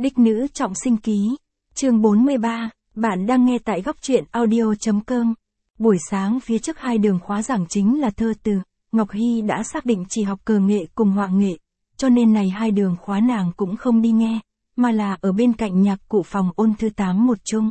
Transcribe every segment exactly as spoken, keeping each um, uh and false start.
Đích nữ trọng sinh ký. Chương bốn mươi ba, bạn đang nghe tại góc truyện audio.com. Buổi sáng phía trước hai đường khóa giảng chính là thơ từ, Ngọc Hy đã xác định chỉ học cờ nghệ cùng họa nghệ, cho nên này hai đường khóa nàng cũng không đi nghe, mà là ở bên cạnh nhạc cụ phòng ôn thư tám một chung.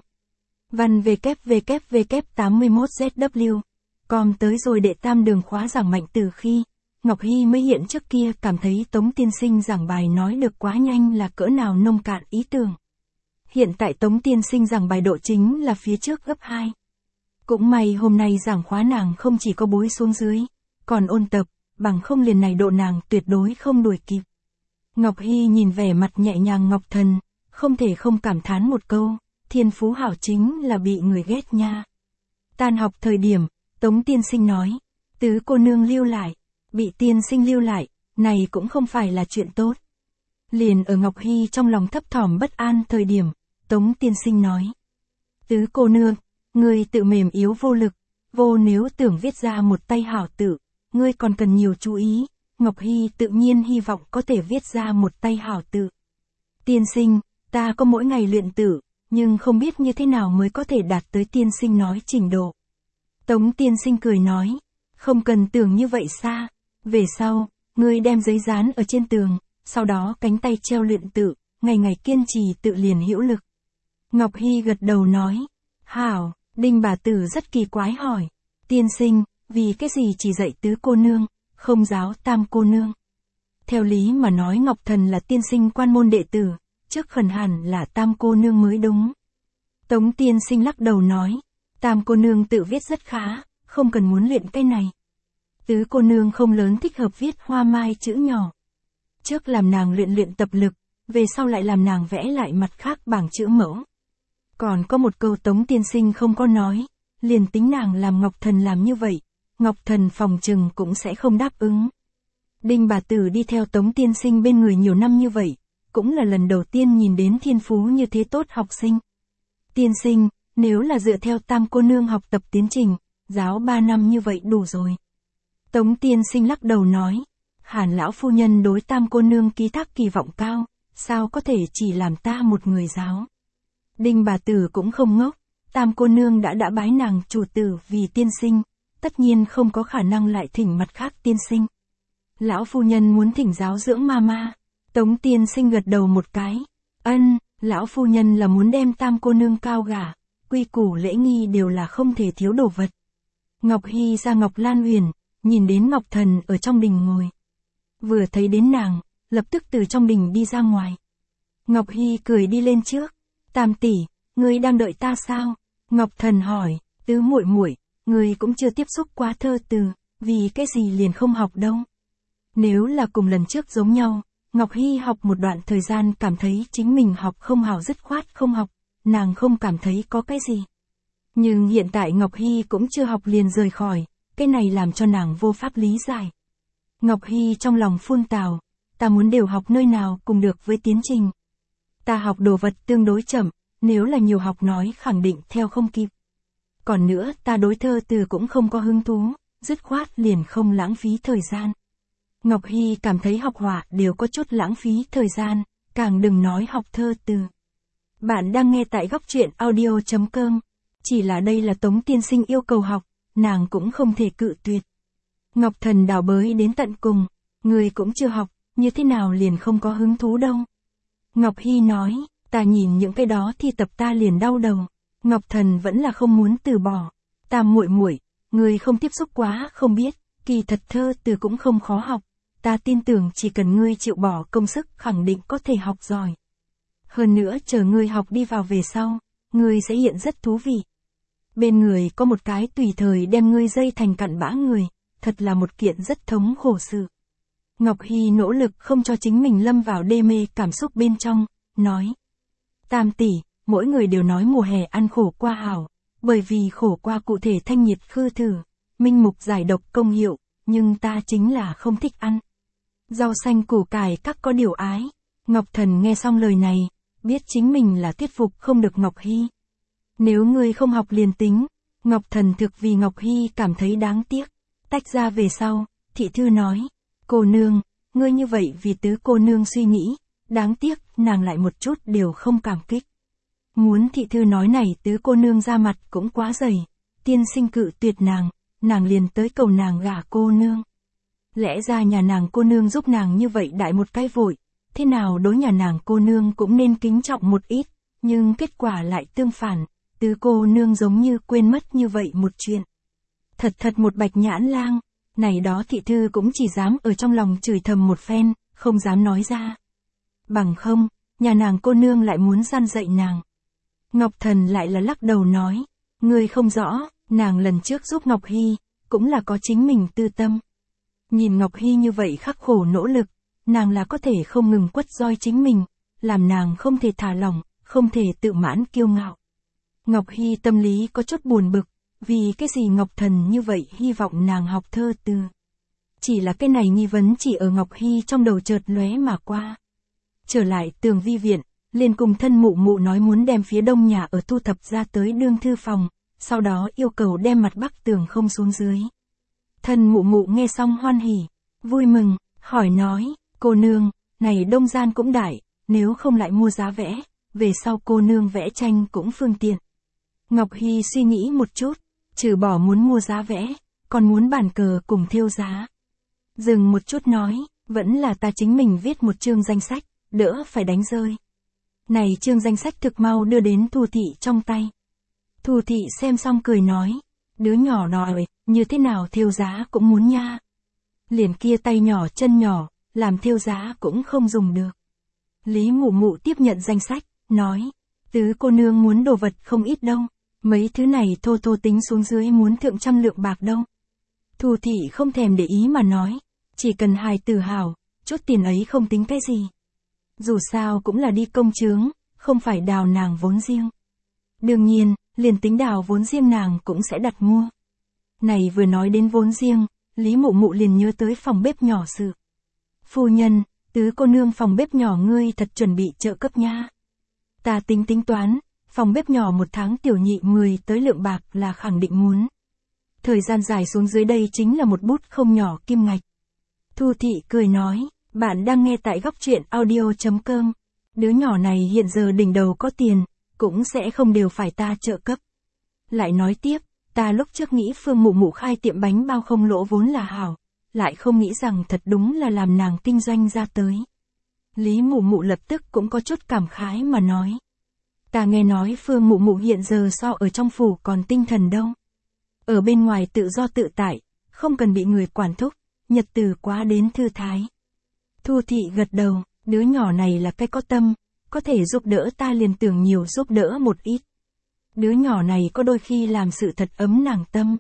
Văn vê kép vê kép vê kép tám mươi mốt Z W. Com tới rồi đệ tam đường khóa giảng mạnh từ khi, Ngọc Hy mới hiện trước kia cảm thấy Tống tiên sinh giảng bài nói được quá nhanh là cỡ nào nông cạn ý tưởng. Hiện tại Tống tiên sinh giảng bài độ chính là phía trước gấp hai. Cũng may hôm nay giảng khóa nàng không chỉ có bối xuống dưới, còn ôn tập, bằng không liền này độ nàng tuyệt đối không đuổi kịp. Ngọc Hy nhìn vẻ mặt nhẹ nhàng Ngọc Thần, không thể không cảm thán một câu, thiên phú hảo chính là bị người ghét nha. Tan học thời điểm, Tống tiên sinh nói, tứ cô nương lưu lại, bị tiên sinh lưu lại, này cũng không phải là chuyện tốt. Liền ở Ngọc Hy trong lòng thấp thỏm bất an thời điểm, Tống tiên sinh nói, tứ cô nương, ngươi tự mềm yếu vô lực, vô nếu tưởng viết ra một tay hảo tự, ngươi còn cần nhiều chú ý. Ngọc Hy tự nhiên hy vọng có thể viết ra một tay hảo tự. Tiên sinh, ta có mỗi ngày luyện tự, nhưng không biết như thế nào mới có thể đạt tới tiên sinh nói trình độ. Tống tiên sinh cười nói, không cần tưởng như vậy xa, về sau, ngươi đem giấy dán ở trên tường, sau đó cánh tay treo luyện tự, ngày ngày kiên trì tự liền hữu lực. Ngọc Hy gật đầu nói, hảo. Đinh bà tử rất kỳ quái hỏi, tiên sinh, vì cái gì chỉ dạy tứ cô nương, không giáo tam cô nương? Theo lý mà nói Ngọc Thần là tiên sinh quan môn đệ tử, trước khẩn hẳn là tam cô nương mới đúng. Tống tiên sinh lắc đầu nói, tam cô nương tự viết rất khá, không cần muốn luyện cái này. Tứ cô nương không lớn thích hợp viết hoa mai chữ nhỏ. Trước làm nàng luyện luyện tập lực, về sau lại làm nàng vẽ lại mặt khác bảng chữ mẫu. Còn có một câu Tống tiên sinh không có nói, liền tính nàng làm Ngọc Thần làm như vậy, Ngọc Thần phòng trừng cũng sẽ không đáp ứng. Đinh bà tử đi theo Tống tiên sinh bên người nhiều năm như vậy, cũng là lần đầu tiên nhìn đến thiên phú như thế tốt học sinh. Tiên sinh, nếu là dựa theo tam cô nương học tập tiến trình, giáo ba năm như vậy đủ rồi. Tống tiên sinh lắc đầu nói, Hàn lão phu nhân đối tam cô nương ký thác kỳ vọng cao, sao có thể chỉ làm ta một người giáo. Đinh bà tử cũng không ngốc, tam cô nương đã đã bái nàng chủ tử vì tiên sinh, tất nhiên không có khả năng lại thỉnh mặt khác tiên sinh. Lão phu nhân muốn thỉnh giáo dưỡng ma ma, Tống tiên sinh gật đầu một cái, ân, lão phu nhân là muốn đem tam cô nương cao gả, quy củ lễ nghi đều là không thể thiếu đồ vật. Ngọc Hy ra Ngọc Lan Huyền, nhìn đến Ngọc Thần ở trong đình ngồi. Vừa thấy đến nàng, lập tức từ trong đình đi ra ngoài. Ngọc Hy cười đi lên trước. Tam tỷ, ngươi đang đợi ta sao? Ngọc Thần hỏi, tứ muội muội, ngươi cũng chưa tiếp xúc quá thơ từ, vì cái gì liền không học đâu. Nếu là cùng lần trước giống nhau, Ngọc Hy học một đoạn thời gian cảm thấy chính mình học không hảo dứt khoát không học, nàng không cảm thấy có cái gì. Nhưng hiện tại Ngọc Hy cũng chưa học liền rời khỏi, cái này làm cho nàng vô pháp lý giải. Ngọc Hy trong lòng phun tào, ta muốn đều học nơi nào cùng được với tiến trình. Ta học đồ vật tương đối chậm, nếu là nhiều học nói khẳng định theo không kịp. Còn nữa ta đối thơ từ cũng không có hứng thú, dứt khoát liền không lãng phí thời gian. Ngọc Hy cảm thấy học họa đều có chút lãng phí thời gian, càng đừng nói học thơ từ. Bạn đang nghe tại góc truyện audio.com, chỉ là đây là Tống tiên sinh yêu cầu học, nàng cũng không thể cự tuyệt. Ngọc Thần đào bới đến tận cùng, người cũng chưa học, như thế nào liền không có hứng thú đâu. Ngọc Hy nói, ta nhìn những cái đó thi tập ta liền đau đầu. Ngọc Thần vẫn là không muốn từ bỏ. Tam muội muội, người không tiếp xúc quá không biết, kỳ thật thơ từ cũng không khó học. Ta tin tưởng chỉ cần ngươi chịu bỏ công sức khẳng định có thể học giỏi. Hơn nữa chờ ngươi học đi vào về sau, ngươi sẽ hiện rất thú vị. Bên người có một cái tùy thời đem ngươi dây thành cặn bã người, thật là một kiện rất thống khổ sự. Ngọc Hy nỗ lực không cho chính mình lâm vào đê mê cảm xúc bên trong, nói. Tam tỷ, mỗi người đều nói mùa hè ăn khổ qua hảo, bởi vì khổ qua cụ thể thanh nhiệt khư thử, minh mục giải độc công hiệu, nhưng ta chính là không thích ăn. Rau xanh củ cải các có điều ái. Ngọc Thần nghe xong lời này, biết chính mình là thuyết phục không được Ngọc Hy. Nếu ngươi không học liền tính, Ngọc Thần thực vì Ngọc Hy cảm thấy đáng tiếc. Tách ra về sau, thị thư nói. Cô nương, ngươi như vậy vì tứ cô nương suy nghĩ, đáng tiếc, nàng lại một chút đều không cảm kích. Muốn thị thư nói này tứ cô nương ra mặt cũng quá dày, tiên sinh cự tuyệt nàng, nàng liền tới cầu nàng gả cô nương. Lẽ ra nhà nàng cô nương giúp nàng như vậy đại một cái vội, thế nào đối nhà nàng cô nương cũng nên kính trọng một ít, nhưng kết quả lại tương phản, tứ cô nương giống như quên mất như vậy một chuyện. Thật thật một bạch nhãn lang, này đó thị thư cũng chỉ dám ở trong lòng chửi thầm một phen, không dám nói ra. Bằng không, nhà nàng cô nương lại muốn gian dạy nàng. Ngọc Thần lại là lắc đầu nói, ngươi không rõ, nàng lần trước giúp Ngọc Hy, cũng là có chính mình tư tâm. Nhìn Ngọc Hy như vậy khắc khổ nỗ lực, nàng là có thể không ngừng quất roi chính mình, làm nàng không thể thả lỏng, không thể tự mãn kiêu ngạo. Ngọc Hy tâm lý có chút buồn bực, vì cái gì Ngọc Thần như vậy hy vọng nàng học thơ từ. Chỉ là cái này nghi vấn chỉ ở Ngọc Hy trong đầu chợt lóe mà qua. Trở lại Tường Vi viện, liền cùng thân mụ mụ nói muốn đem phía đông nhà ở thu thập ra tới đương thư phòng, sau đó yêu cầu đem mặt bắc tường không xuống dưới. Thân mụ mụ nghe xong hoan hỉ, vui mừng, hỏi nói, cô nương, này đông gian cũng đại, nếu không lại mua giá vẽ, về sau cô nương vẽ tranh cũng phương tiện. Ngọc Hy suy nghĩ một chút, trừ bỏ muốn mua giá vẽ, còn muốn bàn cờ cùng thêu giá. Dừng một chút nói, vẫn là ta chính mình viết một chương danh sách, đỡ phải đánh rơi. Này chương danh sách thực mau đưa đến Thu Thị trong tay. Thu Thị xem xong cười nói, đứa nhỏ nòi, như thế nào thêu giá cũng muốn nha. Liền kia tay nhỏ chân nhỏ, làm thêu giá cũng không dùng được. Lý Mụ Mụ tiếp nhận danh sách, nói, tứ cô nương muốn đồ vật không ít đâu, mấy thứ này thô thô tính xuống dưới muốn thượng trăm lượng bạc đâu. Thu Thị không thèm để ý mà nói, chỉ cần hài tử hào, chút tiền ấy không tính cái gì. Dù sao cũng là đi công chướng, không phải đào nàng vốn riêng. Đương nhiên, liền tính đào vốn riêng nàng cũng sẽ đặt mua. Này vừa nói đến vốn riêng, Lý Mụ Mụ liền nhớ tới phòng bếp nhỏ sự. Phu nhân, tứ cô nương phòng bếp nhỏ ngươi thật chuẩn bị trợ cấp nha. Ta tính tính toán, phòng bếp nhỏ một tháng tiểu nhị mười tới lượng bạc là khẳng định muốn. Thời gian dài xuống dưới đây chính là một bút không nhỏ kim ngạch. Thu Thị cười nói, bạn đang nghe tại góc truyện audio chấm com. Đứa nhỏ này hiện giờ đỉnh đầu có tiền, cũng sẽ không đều phải ta trợ cấp. Lại nói tiếp, ta lúc trước nghĩ Phương Mụ Mụ khai tiệm bánh bao không lỗ vốn là hảo, lại không nghĩ rằng thật đúng là làm nàng kinh doanh ra tới. Lý Mụ Mụ lập tức cũng có chút cảm khái mà nói. Ta nghe nói Phương Mụ Mụ hiện giờ so ở trong phủ còn tinh thần đâu. Ở bên ngoài tự do tự tại, không cần bị người quản thúc, nhật từ quá đến thư thái. Thu Thị gật đầu, đứa nhỏ này là cái có tâm, có thể giúp đỡ ta liền tưởng nhiều giúp đỡ một ít. Đứa nhỏ này có đôi khi làm sự thật ấm nàng tâm.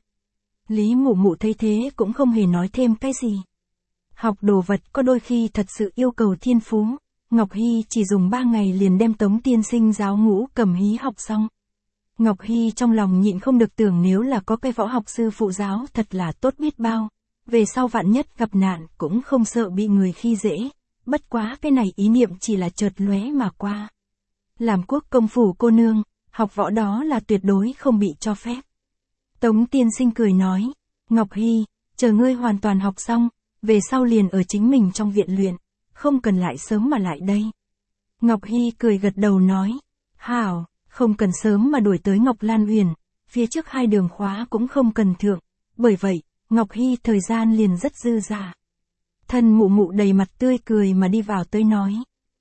Lý Mụ Mụ thấy thế cũng không hề nói thêm cái gì. Học đồ vật có đôi khi thật sự yêu cầu thiên phú. Ngọc Hy chỉ dùng ba ngày liền đem Tống tiên sinh giáo ngũ cầm hí học xong. Ngọc Hy trong lòng nhịn không được tưởng nếu là có cái võ học sư phụ giáo thật là tốt biết bao. Về sau vạn nhất gặp nạn cũng không sợ bị người khi dễ. Bất quá cái này ý niệm chỉ là chợt lóe mà qua. Làm quốc công phủ cô nương, học võ đó là tuyệt đối không bị cho phép. Tống tiên sinh cười nói, Ngọc Hy, chờ ngươi hoàn toàn học xong, về sau liền ở chính mình trong viện luyện, không cần lại sớm mà lại đây. Ngọc Hy cười gật đầu nói, hảo, không cần sớm mà đuổi tới Ngọc Lan Huyền, phía trước hai đường khóa cũng không cần thượng, bởi vậy, Ngọc Hy thời gian liền rất dư dả. Thân Mụ Mụ đầy mặt tươi cười mà đi vào tới nói,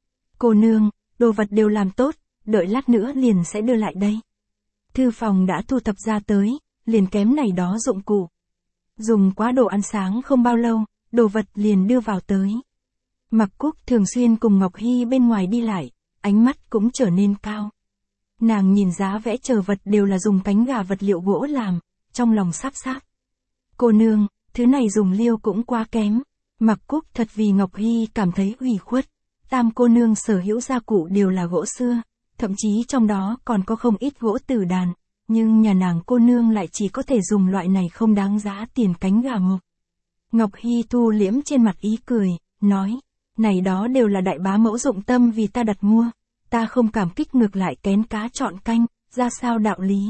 cô nương, đồ vật đều làm tốt, đợi lát nữa liền sẽ đưa lại đây. Thư phòng đã thu thập ra tới, liền kém này đó dụng cụ. Dùng quá đồ ăn sáng không bao lâu, đồ vật liền đưa vào tới. Mặc Cúc thường xuyên cùng Ngọc Hy bên ngoài đi lại, ánh mắt cũng trở nên cao. Nàng nhìn giá vẽ chờ vật đều là dùng cánh gà vật liệu gỗ làm, trong lòng sắp sáp. Cô nương, thứ này dùng liêu cũng quá kém. Mặc Cúc thật vì Ngọc Hy cảm thấy ủy khuất. Tam cô nương sở hữu gia cụ đều là gỗ xưa, thậm chí trong đó còn có không ít gỗ tử đàn, nhưng nhà nàng cô nương lại chỉ có thể dùng loại này không đáng giá tiền cánh gà mộc. Ngọc Hy thu liễm trên mặt ý cười, nói, này đó đều là đại bá mẫu dụng tâm vì ta đặt mua, ta không cảm kích ngược lại kén cá chọn canh, ra sao đạo lý.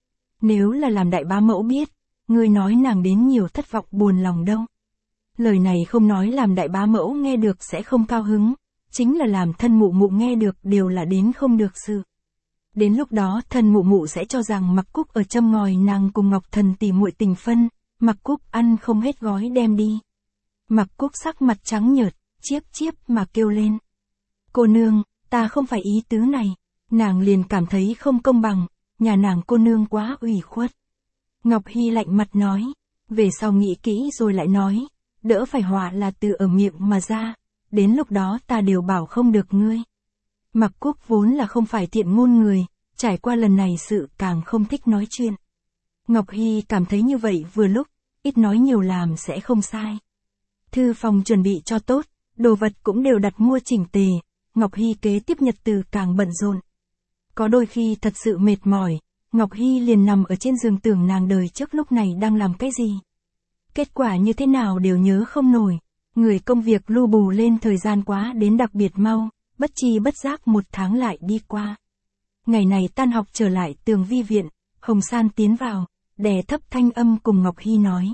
Nếu là làm đại bá mẫu biết, ngươi nói nàng đến nhiều thất vọng buồn lòng đâu. Lời này không nói làm đại bá mẫu nghe được sẽ không cao hứng, chính là làm thân mụ mụ nghe được đều là đến không được sự. Đến lúc đó thân mụ mụ sẽ cho rằng Mặc Cúc ở châm ngòi nàng cùng Ngọc Thần tỉ muội tình phân, Mặc Cúc ăn không hết gói đem đi. Mặc Cúc sắc mặt trắng nhợt, chiếp chiếp mà kêu lên. Cô nương, ta không phải ý tứ này. Nàng liền cảm thấy không công bằng, nhà nàng cô nương quá ủy khuất. Ngọc Hy lạnh mặt nói, về sau nghĩ kỹ rồi lại nói, đỡ phải họa là từ ở miệng mà ra, đến lúc đó ta đều bảo không được ngươi. Mặc Cúc vốn là không phải thiện ngôn người, trải qua lần này sự càng không thích nói chuyện. Ngọc Hy cảm thấy như vậy vừa lúc, ít nói nhiều làm sẽ không sai. Thư phòng chuẩn bị cho tốt, đồ vật cũng đều đặt mua chỉnh tề, Ngọc Hy kế tiếp nhật từ càng bận rộn. Có đôi khi thật sự mệt mỏi, Ngọc Hy liền nằm ở trên giường tưởng nàng đời trước lúc này đang làm cái gì. Kết quả như thế nào đều nhớ không nổi, người công việc lu bù lên thời gian quá đến đặc biệt mau, bất chi bất giác một tháng lại đi qua. Ngày này tan học trở lại Tường Vi viện, Hồng San tiến vào, đè thấp thanh âm cùng Ngọc Hy nói.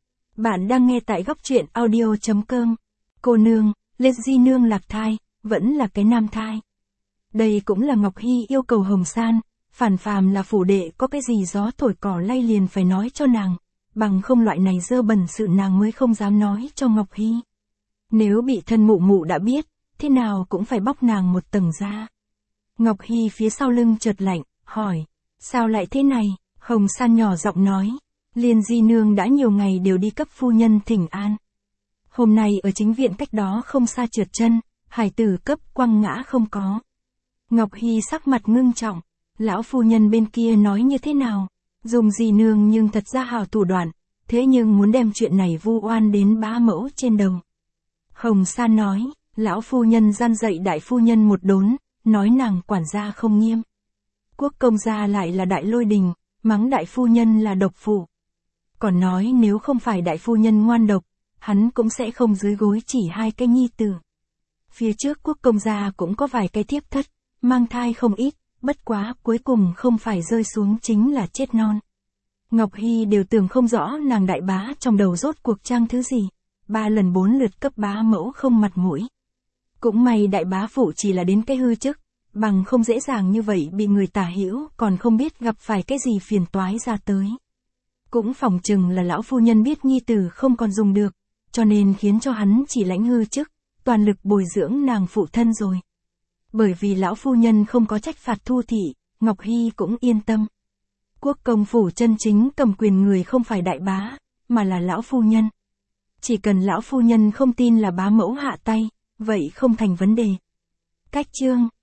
Bạn đang nghe tại góc truyện audio chấm com. Cô nương, Liệt Di nương lạc thai, vẫn là cái nam thai. Đây cũng là Ngọc Hy yêu cầu Hồng San, phản phàm là phủ đệ có cái gì gió thổi cỏ lay liền phải nói cho nàng, bằng không loại này dơ bẩn sự nàng mới không dám nói cho Ngọc Hy. Nếu bị thân mụ mụ đã biết, thế nào cũng phải bóc nàng một tầng ra. Ngọc Hy phía sau lưng chợt lạnh, hỏi, sao lại thế này? Hồng San nhỏ giọng nói, Liên Di nương đã nhiều ngày đều đi cấp phu nhân thỉnh an. Hôm nay ở chính viện cách đó không xa trượt chân, hải tử cấp quăng ngã không có. Ngọc Hy sắc mặt ngưng trọng, lão phu nhân bên kia nói như thế nào? Dùng Di nương nhưng thật ra hào thủ đoạn, thế nhưng muốn đem chuyện này vu oan đến bá mẫu trên đầu. Hồng San nói, lão phu nhân gian dạy đại phu nhân một đốn, nói nàng quản gia không nghiêm. Quốc công gia lại là đại lôi đình, mắng đại phu nhân là độc phụ. Còn nói nếu không phải đại phu nhân ngoan độc, hắn cũng sẽ không dưới gối chỉ hai cái nhi tử. Phía trước quốc công gia cũng có vài cái thiếp thất, mang thai không ít, bất quá cuối cùng không phải rơi xuống chính là chết non. Ngọc Hy đều tưởng không rõ nàng đại bá trong đầu rốt cuộc trang thứ gì, ba lần bốn lượt cấp bá mẫu không mặt mũi. Cũng may đại bá phụ chỉ là đến cái hư chức, bằng không dễ dàng như vậy bị người tả hữu còn không biết gặp phải cái gì phiền toái ra tới. Cũng phỏng chừng là lão phu nhân biết nhi tử không còn dùng được, cho nên khiến cho hắn chỉ lãnh hư chức, toàn lực bồi dưỡng nàng phụ thân rồi. Bởi vì lão phu nhân không có trách phạt Thu thị, Ngọc Hy cũng yên tâm. Quốc công phủ chân chính cầm quyền người không phải đại bá, mà là lão phu nhân. Chỉ cần lão phu nhân không tin là bá mẫu hạ tay, vậy không thành vấn đề. Cách chương